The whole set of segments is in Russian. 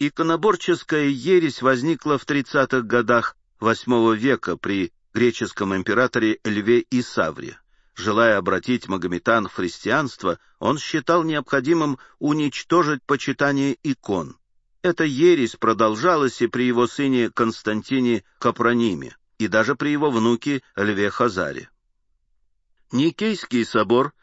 Иконоборческая ересь возникла в 30-х годах VIII века при греческом императоре Льве Исавре. Желая обратить магометан в христианство, он считал необходимым уничтожить почитание икон. Эта ересь продолжалась и при его сыне Константине Капрониме, и даже при его внуке Льве Хазаре. Никейский собор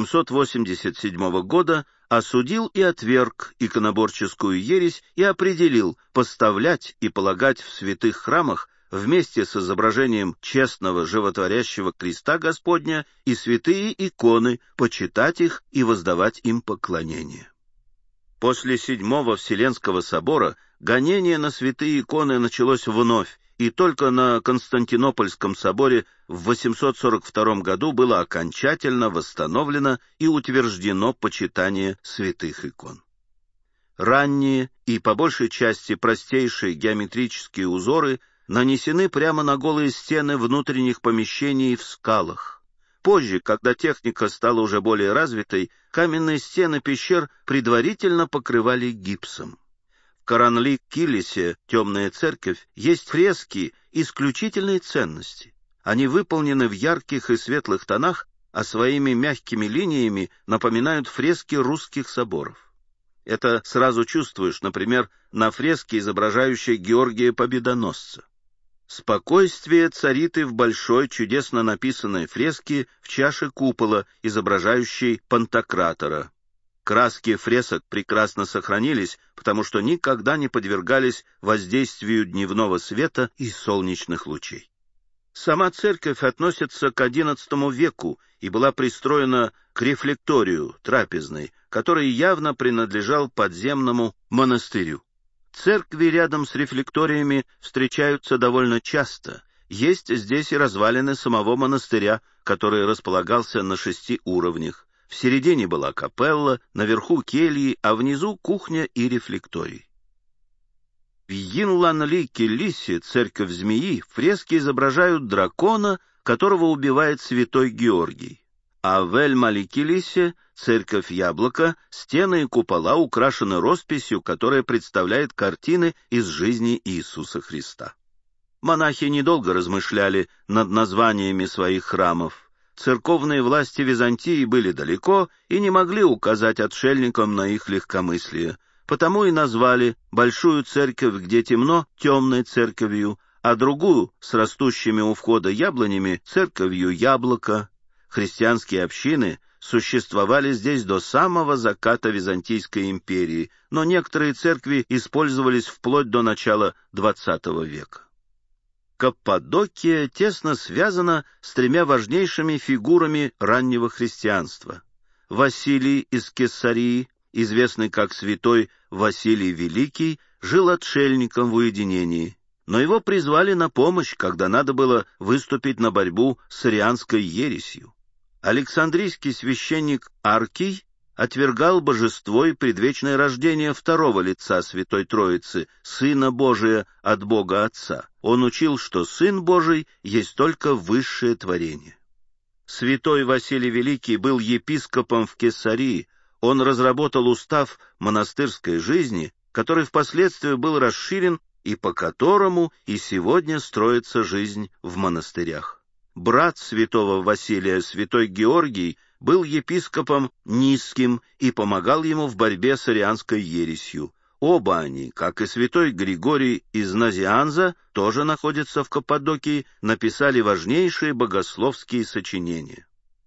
787 года осудил и отверг иконоборческую ересь и определил поставлять и полагать в святых храмах вместе с изображением честного животворящего креста Господня и святые иконы, почитать их и воздавать им поклонение. После Седьмого Вселенского собора гонение на святые иконы началось вновь, и только на Константинопольском соборе в 842 году было окончательно восстановлено и утверждено почитание святых икон. Ранние и по большей части простейшие геометрические узоры нанесены прямо на голые стены внутренних помещений в скалах. Позже, когда техника стала уже более развитой, каменные стены пещер предварительно покрывали гипсом. В Каранли-Килисе, темная церковь, есть фрески исключительной ценности. Они выполнены в ярких и светлых тонах, а своими мягкими линиями напоминают фрески русских соборов. Это сразу чувствуешь, например, на фреске, изображающей Георгия Победоносца. Спокойствие царит и в большой, чудесно написанной фреске в чаше купола, изображающей Пантократора. Краски фресок прекрасно сохранились, потому что никогда не подвергались воздействию дневного света и солнечных лучей. Сама церковь относится к XI веку и была пристроена к рефлекторию трапезной, который явно принадлежал подземному монастырю. Церкви рядом с рефлекториями встречаются довольно часто. Есть здесь и развалины самого монастыря, который располагался на 6 уровнях. В середине была капелла, наверху кельи, а внизу кухня и рефлекторий. В Йинланли-Килисе, церковь змеи, фрески изображают дракона, которого убивает святой Георгий. А в Эль-Мали-Килисе, церковь яблока, стены и купола украшены росписью, которая представляет картины из жизни Иисуса Христа. Монахи недолго размышляли над названиями своих храмов. Церковные власти Византии были далеко и не могли указать отшельникам на их легкомыслие, потому и назвали большую церковь, где темно, темной церковью, а другую, с растущими у входа яблонями, церковью яблока. Христианские общины существовали здесь до самого заката Византийской империи, но некоторые церкви использовались вплоть до начала XX века. Каппадокия тесно связана с 3 важнейшими фигурами раннего христианства. Василий из Кесарии, известный как святой Василий Великий, жил отшельником в уединении, но его призвали на помощь, когда надо было выступить на борьбу с арианской ересью. Александрийский священник Аркий отвергал божество и предвечное рождение второго лица Святой Троицы, Сына Божия от Бога Отца. Он учил, что Сын Божий есть только высшее творение. Святой Василий Великий был епископом в Кесарии. Он разработал устав монастырской жизни, который впоследствии был расширен и по которому и сегодня строится жизнь в монастырях. Брат святого Василия, святой Георгий, был епископом Низким и помогал ему в борьбе с арианской ересью. Оба они, как и святой Григорий из Назианза, тоже находятся в Каппадокии, написали важнейшие богословские сочинения.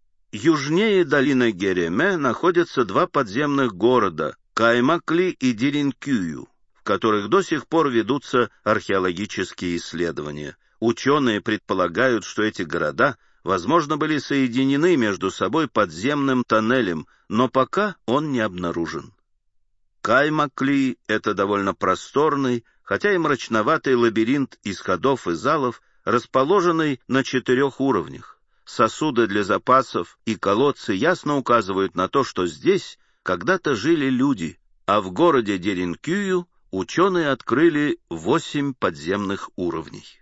Южнее долины Гереме находятся 2 подземных города – Каймакли и Диринкюю, в которых до сих пор ведутся археологические исследования. Ученые предполагают, что эти города, возможно, были соединены между собой подземным тоннелем, но пока он не обнаружен. Каймакли — это довольно просторный, хотя и мрачноватый лабиринт из ходов и залов, расположенный на 4 уровнях. Сосуды для запасов и колодцы ясно указывают на то, что здесь когда-то жили люди, а в городе Деринкюю ученые открыли 8 подземных уровней.